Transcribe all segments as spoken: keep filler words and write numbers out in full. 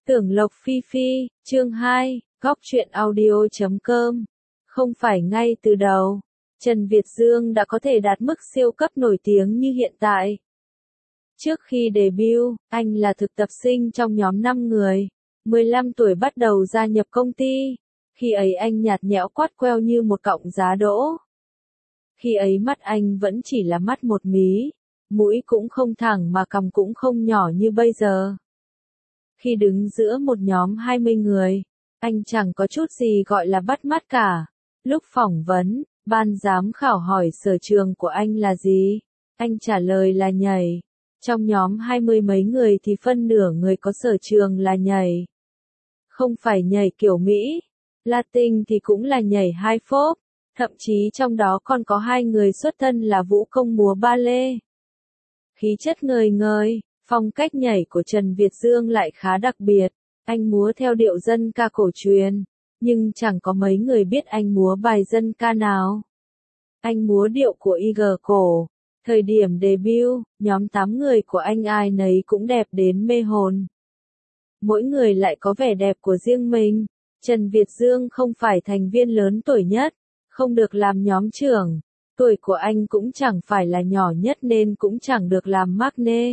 Tưởng Lộc Phi Phi, chương hai, góc truyện audio chấm com. Không phải ngay từ đầu, Trần Việt Dương đã có thể đạt mức siêu cấp nổi tiếng như hiện tại. Trước khi debut, anh là thực tập sinh trong nhóm năm người, mười lăm tuổi bắt đầu gia nhập công ty. Khi ấy anh nhạt nhẽo quát queo như một cọng giá đỗ. Khi ấy mắt anh vẫn chỉ là mắt một mí, mũi cũng không thẳng mà cằm cũng không nhỏ như bây giờ. Khi đứng giữa một nhóm hai mươi người, anh chẳng có chút gì gọi là bắt mắt cả. Lúc phỏng vấn, ban giám khảo hỏi sở trường của anh là gì, anh trả lời là nhảy. Trong nhóm hai mươi mấy người thì phân nửa người có sở trường là nhảy. Không phải nhảy kiểu Mỹ, Latin thì cũng là nhảy hai phốp, thậm chí trong đó còn có hai người xuất thân là vũ công múa ba lê. Khí chất ngời ngời, phong cách nhảy của Trần Việt Dương lại khá đặc biệt, anh múa theo điệu dân ca cổ truyền, nhưng chẳng có mấy người biết anh múa bài dân ca nào. Anh múa điệu của i giê cổ. Thời điểm debut, nhóm tám người của anh ai nấy cũng đẹp đến mê hồn. Mỗi người lại có vẻ đẹp của riêng mình. Trần Việt Dương không phải thành viên lớn tuổi nhất, không được làm nhóm trưởng. Tuổi của anh cũng chẳng phải là nhỏ nhất nên cũng chẳng được làm Magne.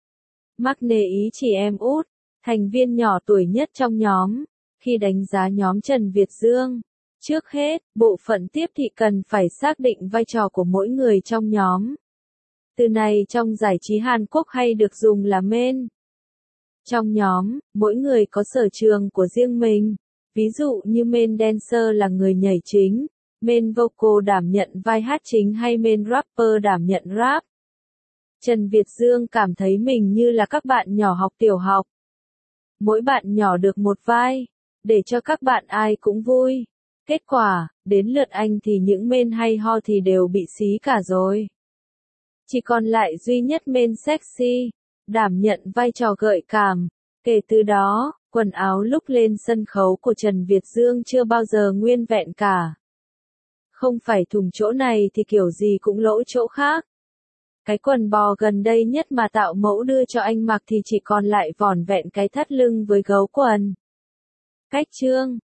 Magne ý chỉ em út, thành viên nhỏ tuổi nhất trong nhóm. Khi đánh giá nhóm Trần Việt Dương, trước hết, bộ phận tiếp thị cần phải xác định vai trò của mỗi người trong nhóm. Từ này trong giải trí Hàn Quốc hay được dùng là main. Trong nhóm, mỗi người có sở trường của riêng mình. Ví dụ như main dancer là người nhảy chính, main vocal đảm nhận vai hát chính hay main rapper đảm nhận rap. Trần Việt Dương cảm thấy mình như là các bạn nhỏ học tiểu học. Mỗi bạn nhỏ được một vai, để cho các bạn ai cũng vui. Kết quả, đến lượt anh thì những main hay ho thì đều bị xí cả rồi. Chỉ còn lại duy nhất main sexy, đảm nhận vai trò gợi cảm. Kể từ đó, quần áo lúc lên sân khấu của Trần Việt Dương chưa bao giờ nguyên vẹn cả. Không phải thùng chỗ này thì kiểu gì cũng lỗ chỗ khác. Cái quần bò gần đây nhất mà tạo mẫu đưa cho anh mặc thì chỉ còn lại vỏn vẹn cái thắt lưng với gấu quần. Cách chương,